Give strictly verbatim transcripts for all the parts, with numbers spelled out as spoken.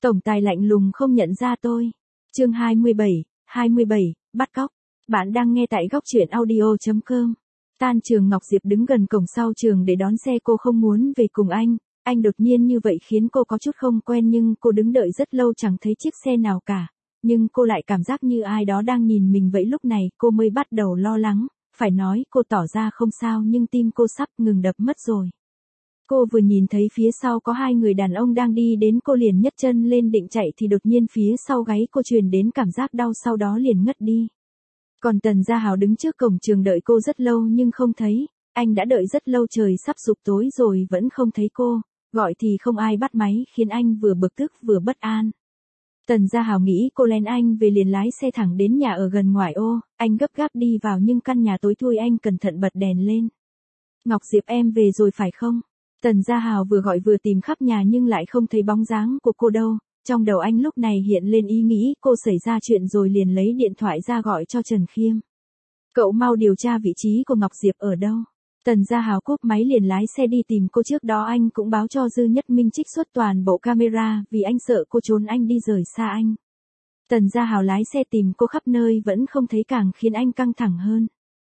Tổng tài lạnh lùng không nhận ra tôi. Chương hai mươi bảy, hai mươi bảy, bắt cóc. Bạn đang nghe tại góc truyện audio chấm com. Tan trường Ngọc Diệp đứng gần cổng sau trường để đón xe, cô không muốn về cùng anh. Anh đột nhiên như vậy khiến cô có chút không quen, nhưng cô đứng đợi rất lâu chẳng thấy chiếc xe nào cả. Nhưng cô lại cảm giác như ai đó đang nhìn mình vậy. Lúc này cô mới bắt đầu lo lắng. Phải nói cô tỏ ra không sao, nhưng tim cô sắp ngừng đập mất rồi. Cô vừa nhìn thấy phía sau có hai người đàn ông đang đi đến, cô liền nhấc chân lên định chạy thì đột nhiên phía sau gáy cô truyền đến cảm giác đau, sau đó liền ngất đi. Còn Tần Gia Hào đứng trước cổng trường đợi cô rất lâu nhưng không thấy. Anh đã đợi rất lâu, trời sắp sụp tối rồi vẫn không thấy cô, gọi thì không ai bắt máy, khiến anh vừa bực tức vừa bất an. Tần Gia Hào nghĩ cô lén anh về liền lái xe thẳng đến nhà ở gần ngoại ô. Anh gấp gáp đi vào nhưng căn nhà tối thui, anh cẩn thận bật đèn lên. Ngọc Diệp, em về rồi phải không? Tần Gia Hào vừa gọi vừa tìm khắp nhà nhưng lại không thấy bóng dáng của cô đâu. Trong đầu anh lúc này hiện lên ý nghĩ cô xảy ra chuyện rồi, liền lấy điện thoại ra gọi cho Trần Khiêm. Cậu mau điều tra vị trí của Ngọc Diệp ở đâu. Tần Gia Hào cúp máy liền lái xe đi tìm cô. Trước đó anh cũng báo cho Dư Nhất Minh trích xuất toàn bộ camera vì anh sợ cô trốn anh đi rời xa anh. Tần Gia Hào lái xe tìm cô khắp nơi vẫn không thấy, càng khiến anh căng thẳng hơn.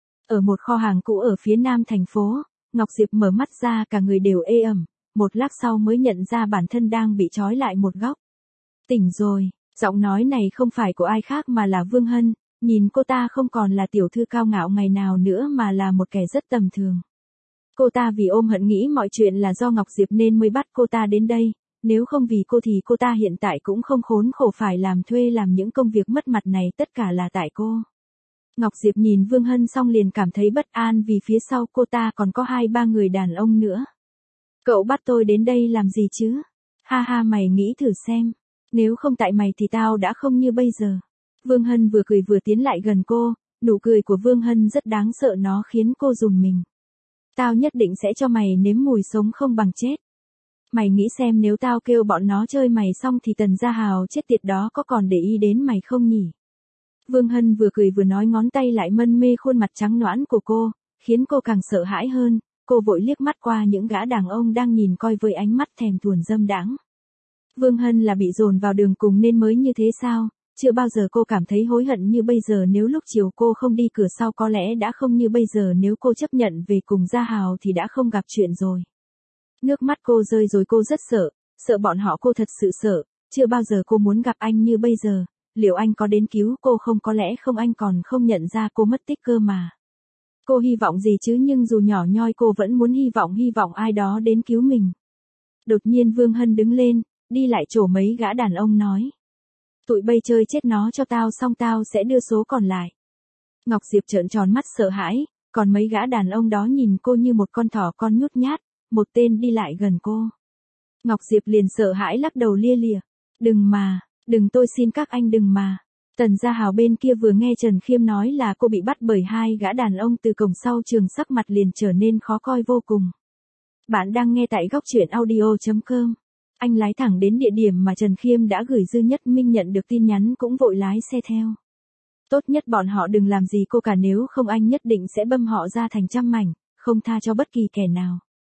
Ở một kho hàng cũ ở phía nam thành phố, Ngọc Diệp mở mắt ra, cả người đều ê ẩm, một lát sau mới nhận ra bản thân đang bị trói lại một góc. Tỉnh rồi, giọng nói này không phải của ai khác mà là Vương Hân. Nhìn cô ta không còn là tiểu thư cao ngạo ngày nào nữa mà là một kẻ rất tầm thường. Cô ta vì ôm hận nghĩ mọi chuyện là do Ngọc Diệp nên mới bắt cô ta đến đây. Nếu không vì cô thì cô ta hiện tại cũng không khốn khổ phải làm thuê làm những công việc mất mặt này, tất cả là tại cô. Ngọc Diệp nhìn Vương Hân xong liền cảm thấy bất an vì phía sau cô ta còn có hai ba người đàn ông nữa. Cậu bắt tôi đến đây làm gì chứ? Ha ha, mày nghĩ thử xem. Nếu không tại mày thì tao đã không như bây giờ. Vương Hân vừa cười vừa tiến lại gần cô. Nụ cười của Vương Hân rất đáng sợ, nó khiến cô rùng mình. Tao nhất định sẽ cho mày nếm mùi sống không bằng chết. Mày nghĩ xem, nếu tao kêu bọn nó chơi mày xong thì Tần Gia Hào chết tiệt đó có còn để ý đến mày không nhỉ? Vương Hân vừa cười vừa nói, ngón tay lại mân mê khuôn mặt trắng nõn của cô, khiến cô càng sợ hãi hơn. Cô vội liếc mắt qua những gã đàn ông đang nhìn coi với ánh mắt thèm thuồng dâm đãng. Vương Hân là bị dồn vào đường cùng nên mới như thế sao? Chưa bao giờ cô cảm thấy hối hận như bây giờ. Nếu lúc chiều cô không đi cửa sau có lẽ đã không như bây giờ. Nếu cô chấp nhận về cùng Gia Hào thì đã không gặp chuyện rồi. Nước mắt cô rơi rồi, cô rất sợ, sợ bọn họ, cô thật sự sợ. Chưa bao giờ cô muốn gặp anh như bây giờ. Liệu anh có đến cứu cô không? Có lẽ không, anh còn không nhận ra cô mất tích cơ mà. Cô hy vọng gì chứ, nhưng dù nhỏ nhoi cô vẫn muốn hy vọng, hy vọng ai đó đến cứu mình. Đột nhiên Vương Hân đứng lên, đi lại chỗ mấy gã đàn ông nói. Tụi bay chơi chết nó cho tao xong tao sẽ đưa số còn lại. Ngọc Diệp trợn tròn mắt sợ hãi, còn mấy gã đàn ông đó nhìn cô như một con thỏ con nhút nhát. Một tên đi lại gần cô. Ngọc Diệp liền sợ hãi lắc đầu lia lịa. Đừng mà, đừng, tôi xin các anh đừng mà. Tần Gia Hào bên kia vừa nghe Trần Khiêm nói là cô bị bắt bởi hai gã đàn ông từ cổng sau trường, sắc mặt liền trở nên khó coi vô cùng. Bạn đang nghe tại góc truyện audio chấm com. Anh lái thẳng đến địa điểm mà Trần Khiêm đã gửi. Dư Nhất Minh nhận được tin nhắn cũng vội lái xe theo. Tốt nhất bọn họ đừng làm gì cô cả, nếu không anh nhất định sẽ băm họ ra thành trăm mảnh, không tha cho bất kỳ kẻ nào.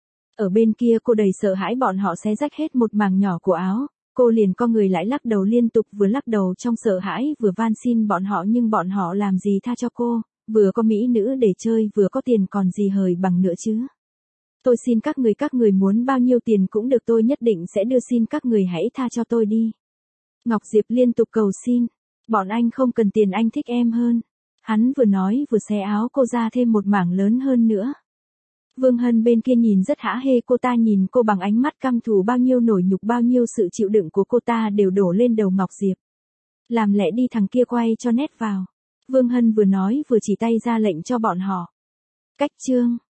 Ở bên kia cô đầy sợ hãi bọn họ xé rách hết một mảng nhỏ của áo. Cô liền co người lại lắc đầu liên tục, vừa lắc đầu trong sợ hãi vừa van xin bọn họ, nhưng bọn họ làm gì tha cho cô. Vừa có mỹ nữ để chơi vừa có tiền còn gì hời bằng nữa chứ. Tôi xin các người, các người muốn bao nhiêu tiền cũng được, tôi nhất định sẽ đưa, xin các người hãy tha cho tôi đi. Ngọc Diệp liên tục cầu xin. Bọn anh không cần tiền, anh thích em hơn. Hắn vừa nói vừa xé áo cô ra thêm một mảng lớn hơn nữa. Vương Hân bên kia nhìn rất hả hê, cô ta nhìn cô bằng ánh mắt căm thù, bao nhiêu nổi nhục, bao nhiêu sự chịu đựng của cô ta đều đổ lên đầu Ngọc Diệp. Làm lẽ đi, thằng kia quay cho nét vào. Vương Hân vừa nói vừa chỉ tay ra lệnh cho bọn họ. Cách chương.